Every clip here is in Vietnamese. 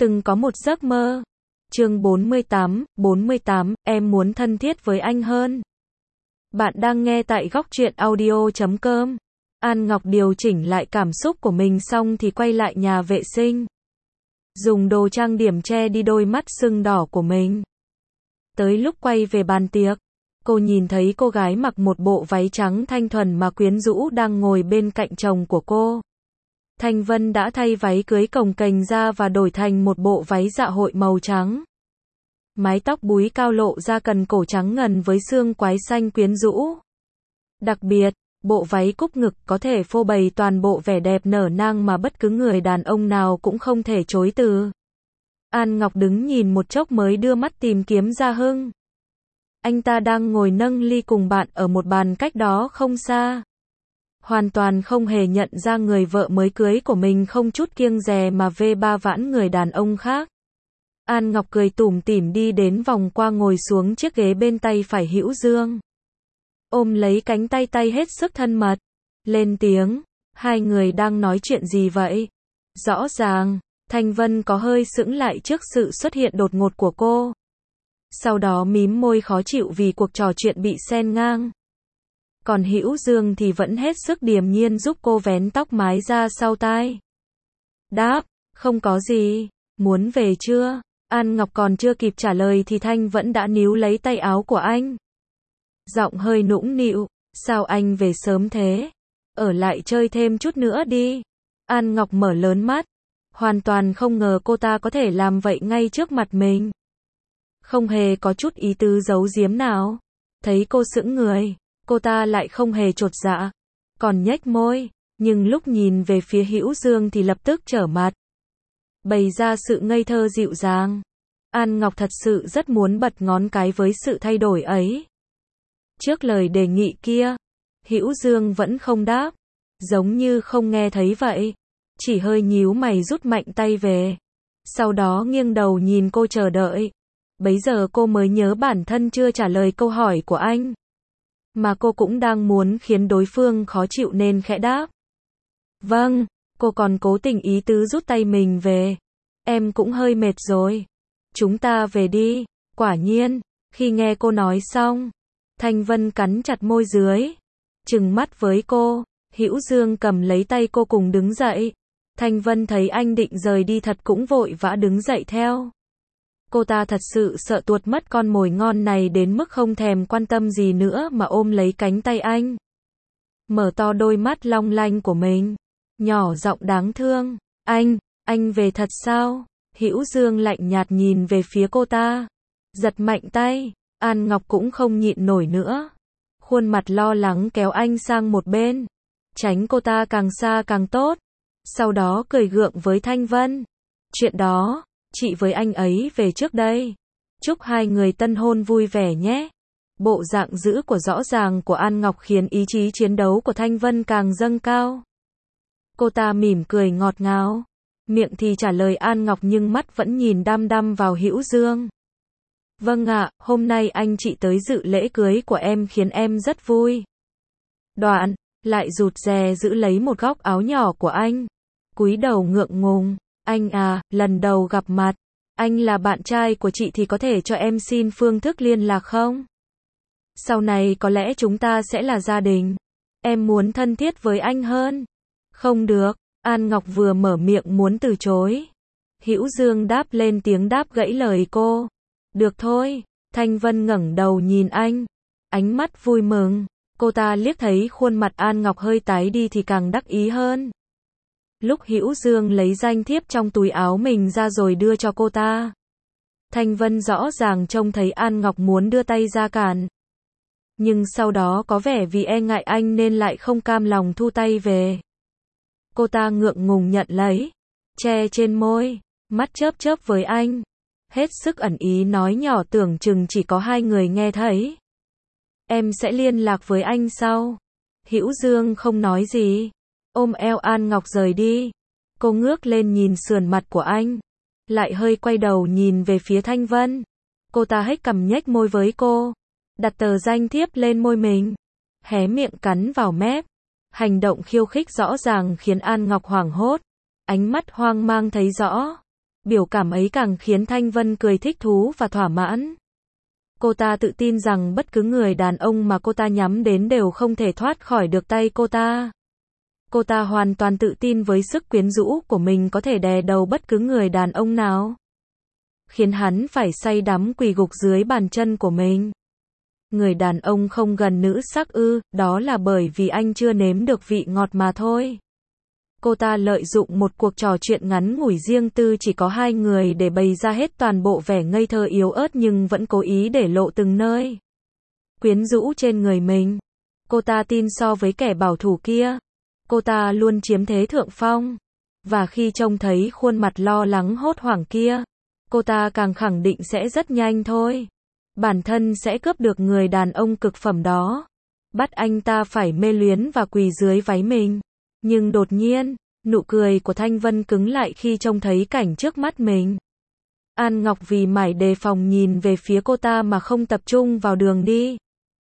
Từng có một giấc mơ. Chương 48, em muốn thân thiết với anh hơn. Bạn đang nghe tại góc truyện audio.com. An Ngọc điều chỉnh lại cảm xúc của mình xong thì quay lại nhà vệ sinh. Dùng đồ trang điểm che đi đôi mắt sưng đỏ của mình. Tới lúc quay về bàn tiệc, cô nhìn thấy cô gái mặc một bộ váy trắng thanh thuần mà quyến rũ đang ngồi bên cạnh chồng của cô. Thanh Vân đã thay váy cưới cồng kềnh ra và đổi thành một bộ váy dạ hội màu trắng. Mái tóc búi cao lộ ra cần cổ trắng ngần với xương quai xanh quyến rũ. Đặc biệt, bộ váy cúc ngực có thể phô bày toàn bộ vẻ đẹp nở nang mà bất cứ người đàn ông nào cũng không thể chối từ. An Ngọc đứng nhìn một chốc mới đưa mắt tìm kiếm Gia Hưng. Anh ta đang ngồi nâng ly cùng bạn ở một bàn cách đó không xa. Hoàn toàn không hề nhận ra người vợ mới cưới của mình không chút kiêng dè mà vê ba vãn người đàn ông khác. An Ngọc cười tủm tỉm đi đến vòng qua ngồi xuống chiếc ghế bên tay phải Hữu Dương. Ôm lấy cánh tay hết sức thân mật. Lên tiếng, hai người đang nói chuyện gì vậy? Rõ ràng, Thanh Vân có hơi sững lại trước sự xuất hiện đột ngột của cô. Sau đó mím môi khó chịu vì cuộc trò chuyện bị xen ngang. Còn Hữu Dương thì vẫn hết sức điềm nhiên giúp cô vén tóc mái ra sau tai. Đáp, không có gì, muốn về chưa? An Ngọc còn chưa kịp trả lời thì Thanh vẫn đã níu lấy tay áo của anh. Giọng hơi nũng nịu, sao anh về sớm thế? Ở lại chơi thêm chút nữa đi. An Ngọc mở lớn mắt, hoàn toàn không ngờ cô ta có thể làm vậy ngay trước mặt mình. Không hề có chút ý tứ giấu giếm nào. Thấy cô sững người, cô ta lại không hề chột dạ, còn nhếch môi, nhưng lúc nhìn về phía Hữu Dương thì lập tức trở mặt. Bày ra sự ngây thơ dịu dàng. An Ngọc thật sự rất muốn bật ngón cái với sự thay đổi ấy. Trước lời đề nghị kia, Hữu Dương vẫn không đáp, giống như không nghe thấy vậy, chỉ hơi nhíu mày rút mạnh tay về. Sau đó nghiêng đầu nhìn cô chờ đợi. Bấy giờ cô mới nhớ bản thân chưa trả lời câu hỏi của anh. Mà cô cũng đang muốn khiến đối phương khó chịu nên khẽ đáp. Vâng, cô còn cố tình ý tứ rút tay mình về. Em cũng hơi mệt rồi. Chúng ta về đi. Quả nhiên, khi nghe cô nói xong, Thanh Vân cắn chặt môi dưới, trừng mắt với cô. Hữu Dương cầm lấy tay cô cùng đứng dậy. Thanh Vân thấy anh định rời đi thật cũng vội vã đứng dậy theo. Cô ta thật sự sợ tuột mất con mồi ngon này đến mức không thèm quan tâm gì nữa mà ôm lấy cánh tay anh. Mở to đôi mắt long lanh của mình, nhỏ giọng đáng thương. Anh về thật sao? Hữu Dương lạnh nhạt nhìn về phía cô ta. Giật mạnh tay, An Ngọc cũng không nhịn nổi nữa. Khuôn mặt lo lắng kéo anh sang một bên. Tránh cô ta càng xa càng tốt. Sau đó cười gượng với Thanh Vân. Chuyện đó, chị với anh ấy về trước đây. Chúc hai người tân hôn vui vẻ nhé. Bộ dạng dữ của rõ ràng của An Ngọc khiến ý chí chiến đấu của Thanh Vân càng dâng cao. Cô ta mỉm cười ngọt ngào. Miệng thì trả lời An Ngọc nhưng mắt vẫn nhìn đăm đăm vào Hữu Dương. Vâng ạ, hôm nay anh chị tới dự lễ cưới của em khiến em rất vui. Đoạn, lại rụt rè giữ lấy một góc áo nhỏ của anh. Cúi đầu ngượng ngùng. Anh à, lần đầu gặp mặt. Anh là bạn trai của chị thì có thể cho em xin phương thức liên lạc không? Sau này có lẽ chúng ta sẽ là gia đình. Em muốn thân thiết với anh hơn. Không được. An Ngọc vừa mở miệng muốn từ chối. Hữu Dương đáp lên tiếng đáp gãy lời cô. Được thôi. Thanh Vân ngẩng đầu nhìn anh. Ánh mắt vui mừng. Cô ta liếc thấy khuôn mặt An Ngọc hơi tái đi thì càng đắc ý hơn. Lúc Hữu Dương lấy danh thiếp trong túi áo mình ra rồi đưa cho cô ta. Thanh Vân rõ ràng trông thấy An Ngọc muốn đưa tay ra cản. Nhưng sau đó có vẻ vì e ngại anh nên lại không cam lòng thu tay về. Cô ta ngượng ngùng nhận lấy, che trên môi, mắt chớp chớp với anh. Hết sức ẩn ý nói nhỏ tưởng chừng chỉ có hai người nghe thấy. Em sẽ liên lạc với anh sau. Hữu Dương không nói gì. Ôm eo An Ngọc rời đi. Cô ngước lên nhìn sườn mặt của anh. Lại hơi quay đầu nhìn về phía Thanh Vân. Cô ta hếch cằm nhếch môi với cô. Đặt tờ danh thiếp lên môi mình. Hé miệng cắn vào mép. Hành động khiêu khích rõ ràng khiến An Ngọc hoảng hốt. Ánh mắt hoang mang thấy rõ. Biểu cảm ấy càng khiến Thanh Vân cười thích thú và thỏa mãn. Cô ta tự tin rằng bất cứ người đàn ông mà cô ta nhắm đến đều không thể thoát khỏi được tay cô ta. Cô ta hoàn toàn tự tin với sức quyến rũ của mình có thể đè đầu bất cứ người đàn ông nào. Khiến hắn phải say đắm quỳ gục dưới bàn chân của mình. Người đàn ông không gần nữ sắc ư, đó là bởi vì anh chưa nếm được vị ngọt mà thôi. Cô ta lợi dụng một cuộc trò chuyện ngắn ngủi riêng tư chỉ có hai người để bày ra hết toàn bộ vẻ ngây thơ yếu ớt nhưng vẫn cố ý để lộ từng nơi quyến rũ trên người mình. Cô ta tin so với kẻ bảo thủ kia, cô ta luôn chiếm thế thượng phong. Và khi trông thấy khuôn mặt lo lắng hốt hoảng kia, cô ta càng khẳng định sẽ rất nhanh thôi. Bản thân sẽ cướp được người đàn ông cực phẩm đó. Bắt anh ta phải mê luyến và quỳ dưới váy mình. Nhưng đột nhiên, nụ cười của Thanh Vân cứng lại khi trông thấy cảnh trước mắt mình. An Ngọc vì mải đề phòng nhìn về phía cô ta mà không tập trung vào đường đi.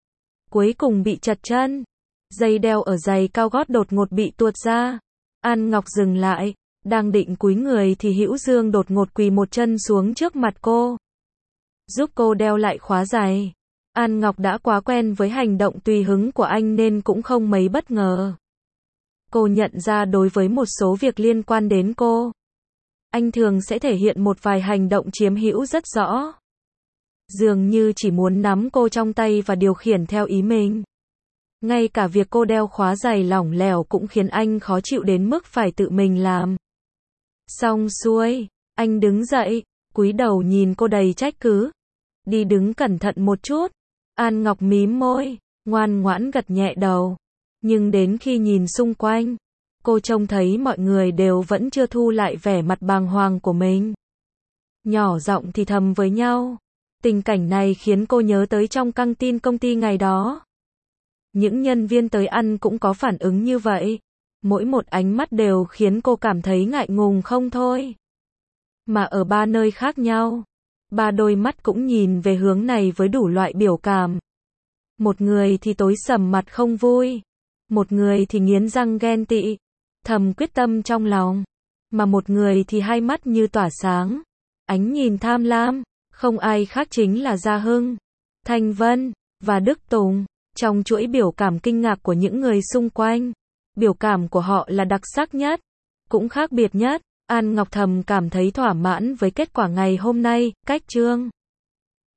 Cuối cùng bị trật chân. Dây đeo ở giày cao gót đột ngột bị tuột ra. An Ngọc dừng lại, đang định cúi người thì Hữu Dương đột ngột quỳ một chân xuống trước mặt cô. Giúp cô đeo lại khóa giày. An Ngọc đã quá quen với hành động tùy hứng của anh nên cũng không mấy bất ngờ. Cô nhận ra đối với một số việc liên quan đến cô, anh thường sẽ thể hiện một vài hành động chiếm hữu rất rõ. Dường như chỉ muốn nắm cô trong tay và điều khiển theo ý mình. Ngay cả việc cô đeo khóa giày lỏng lẻo cũng khiến anh khó chịu đến mức phải tự mình làm. Xong xuôi, anh đứng dậy, cúi đầu nhìn cô đầy trách cứ. Đi đứng cẩn thận một chút. An Ngọc mím môi, ngoan ngoãn gật nhẹ đầu. Nhưng đến khi nhìn xung quanh, cô trông thấy mọi người đều vẫn chưa thu lại vẻ mặt bàng hoàng của mình. Nhỏ giọng thì thầm với nhau. Tình cảnh này khiến cô nhớ tới trong căng tin công ty ngày đó. Những nhân viên tới ăn cũng có phản ứng như vậy. Mỗi một ánh mắt đều khiến cô cảm thấy ngại ngùng không thôi. Mà ở ba nơi khác nhau, ba đôi mắt cũng nhìn về hướng này với đủ loại biểu cảm. Một người thì tối sầm mặt không vui. Một người thì nghiến răng ghen tị, thầm quyết tâm trong lòng. Mà một người thì hai mắt như tỏa sáng, ánh nhìn tham lam. Không ai khác chính là Gia Hưng, Thanh Vân và Đức Tùng. Trong chuỗi biểu cảm kinh ngạc của những người xung quanh, biểu cảm của họ là đặc sắc nhất, cũng khác biệt nhất. An Ngọc thầm cảm thấy thỏa mãn với kết quả ngày hôm nay. Cách chương